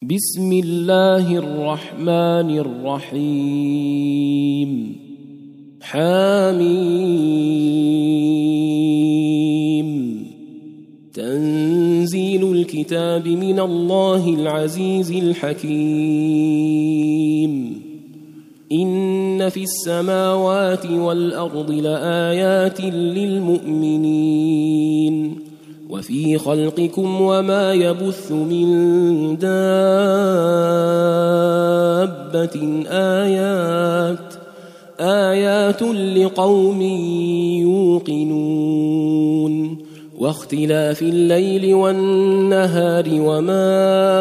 بسم الله الرحمن الرحيم حميم تنزيل الكتاب من الله العزيز الحكيم إن في السماوات والأرض لآيات للمؤمنين وفي خلقكم وما يبث من دابة آيات لقوم يوقنون واختلاف الليل والنهار وما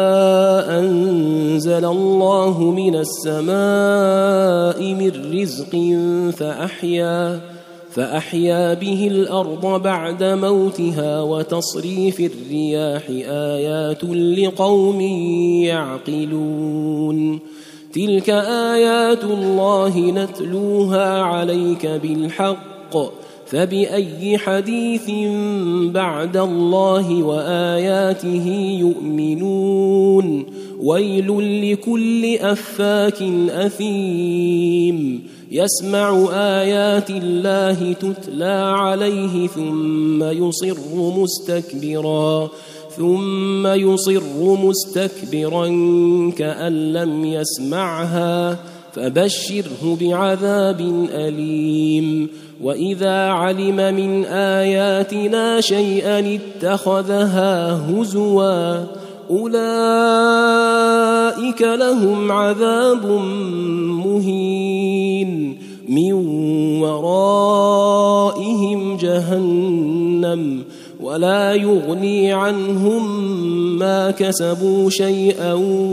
أنزل الله من السماء من رزق فأحيا به الأرض بعد موتها وتصريف الرياح آيات لقوم يعقلون تلك آيات الله نتلوها عليك بالحق فبأي حديث بعد الله وآياته يؤمنون ويل لكل أفاك أثيم يسمع آيات الله تتلى عليه ثم يصر مستكبرا كأن لم يسمعها فبشره بعذاب أليم وإذا علم من آياتنا شيئا اتخذها هزوا أولئك لهم عذاب مهين من ورائهم جهنم ولا يغني عنهم ما كسبوا شيئا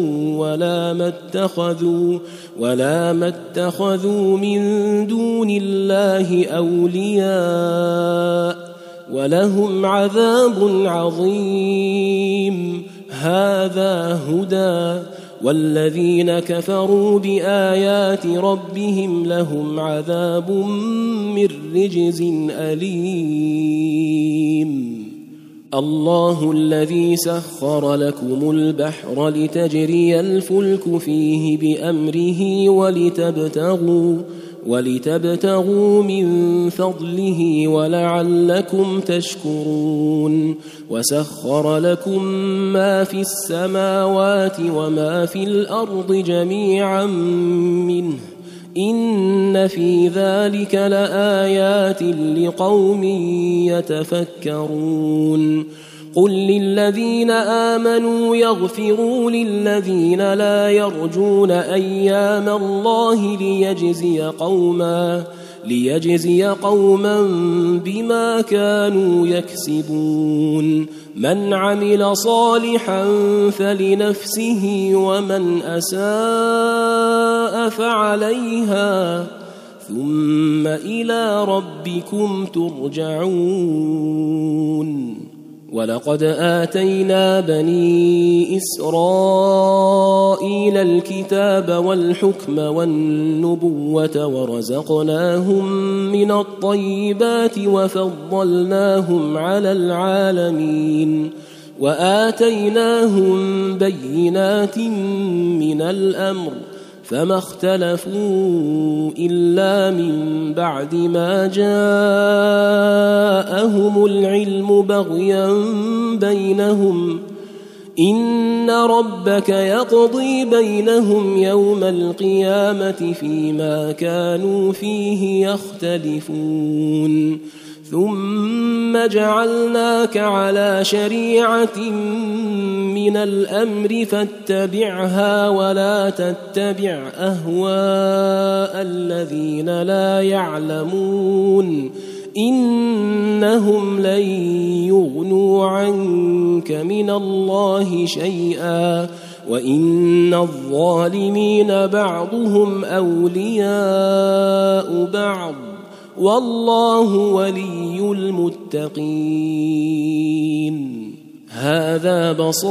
ولا ما اتخذوا من دون الله أولياء ولهم عذاب عظيم هذا هدى والذين كفروا بآيات ربهم لهم عذاب من رجز أليم الله الذي سخر لكم البحر لتجري الفلك فيه بأمره ولتبتغوا من فضله ولعلكم تشكرون وسخر لكم ما في السماوات وما في الأرض جميعا منه إن في ذلك لآيات لقوم يتفكرون قل للذين آمنوا يغفروا للذين لا يرجون أيام الله ليجزي قوما بما كانوا يكسبون من عمل صالحا فلنفسه ومن أساء فعليها ثم إلى ربكم ترجعون ولقد آتينا بني إسرائيل الكتاب والحكم والنبوة ورزقناهم من الطيبات وفضلناهم على العالمين وآتيناهم بينات من الأمر فما اختلفوا إلا من بعد ما جاءهم العلم بغيا بينهم إن ربك يقضي بينهم يوم القيامة فيما كانوا فيه يختلفون ثم جعلناك على شريعة من الأمر فاتبعها ولا تتبع أهواء الذين لا يعلمون إنهم لن يغنوا عنك من الله شيئا وإن الظالمين بعضهم أولياء بعض والله ولي المتقين هذا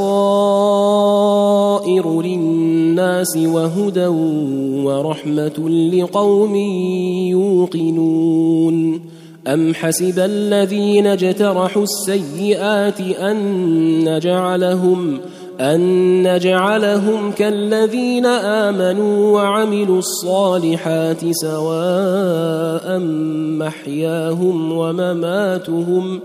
بصائر للناس وهدى ورحمة لقوم يوقنون أم حسب الذين اجترحوا السيئات أن أن نجعلهم كالذين آمنوا وعملوا الصالحات سواء محياهم ومماتهم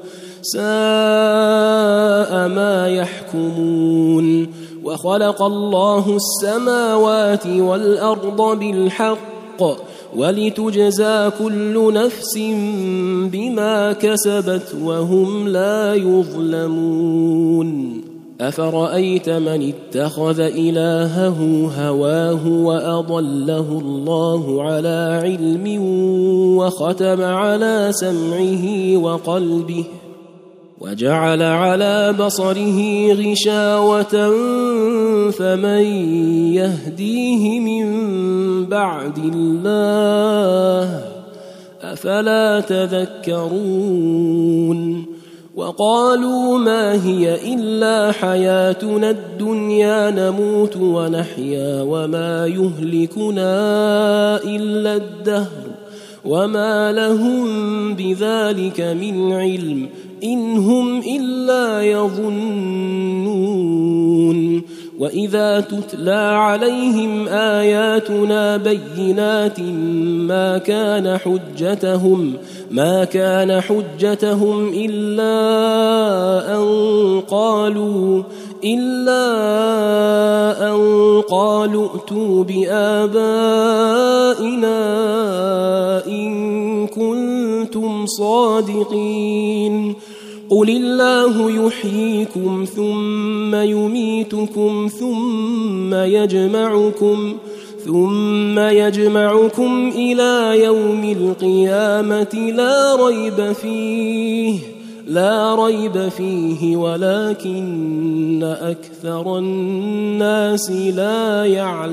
ساء ما يحكمون وخلق الله السماوات والأرض بالحق ولتجزى كل نفس بما كسبت وهم لا يظلمون أفرأيت من اتخذ إلهه هواه وأضله الله على علم وختم على سمعه وقلبه وجعل على بصره غشاوة فمن يهديه من بعد الله أفلا تذكرون وقالوا ما هي إلا حياتنا الدنيا نموت ونحيا وما يهلكنا إلا الدهر وما لهم بذلك من علم إن هم إلا يظنون وإذا تتلى عليهم آياتنا بينات ما كان حجتهم إلا أن قالوا ائتوا بآبائنا إن كنتم صادقين قل الله يحييكم ثم يميتكم ثم يجمعكم إلى يوم القيامة لا ريب فيه ولكن أكثر الناس لا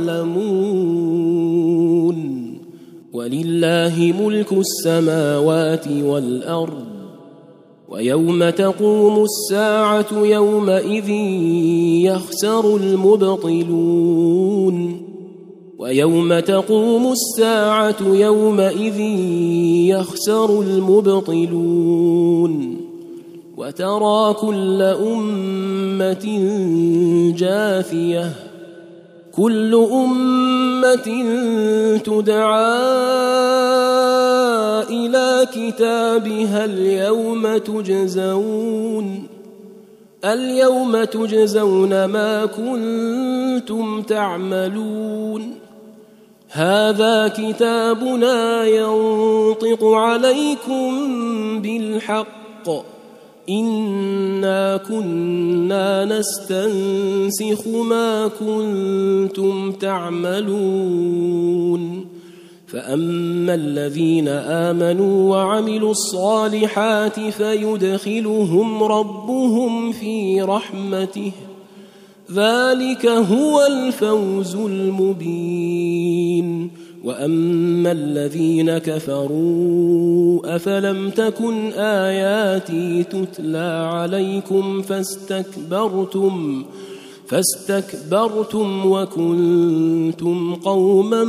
يعلمون ولله ملك السماوات والأرض ويوم تقوم الساعة يومئذ يخسر المبطلون وترى كل أمة جاثية كل أمة تدعى إلى كتابها اليوم تجزون ما كنتم تعملون هذا كتابنا ينطق عليكم بالحق إنا كنا نستنسخ ما كنتم تعملون فأما الذين آمنوا وعملوا الصالحات فيدخلهم ربهم في رحمته ذلك هو الفوز المبين وأما الذين كفروا أفلم تكن آياتي تتلى عليكم فاستكبرتم وكنتم قوما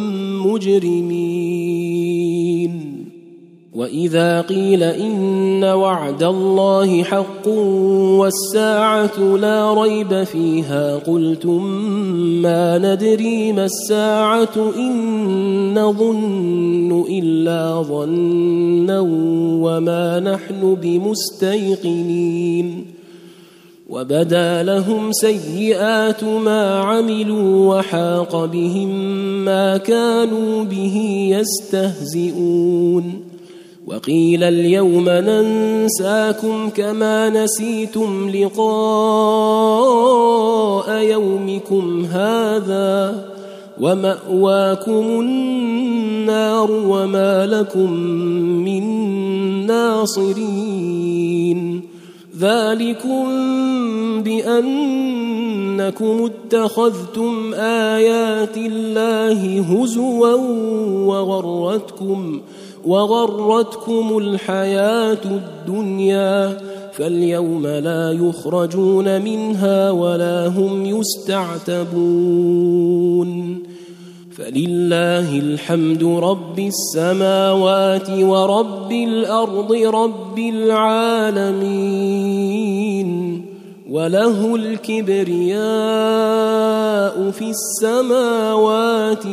مجرمين وإذا قيل إن وعد الله حق والساعة لا ريب فيها قلتم ما ندري ما الساعة إن نظن إلا ظنا وما نحن بمستيقنين وبدا لهم سيئات ما عملوا وحاق بهم ما كانوا به يستهزئون وقيل اليوم ننساكم كما نسيتم لقاء يومكم هذا ومأواكم النار وما لكم من ناصرين ذلكم بأنكم اتخذتم آيات الله هزوا وغرتكم الحياة الدنيا فاليوم لا يخرجون منها ولا هم يستعتبون فلله الحمد رب السماوات ورب الأرض رب العالمين وله الكبرياء في السماوات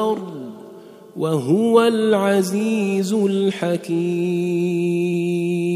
والأرض وهو العزيز الحكيم.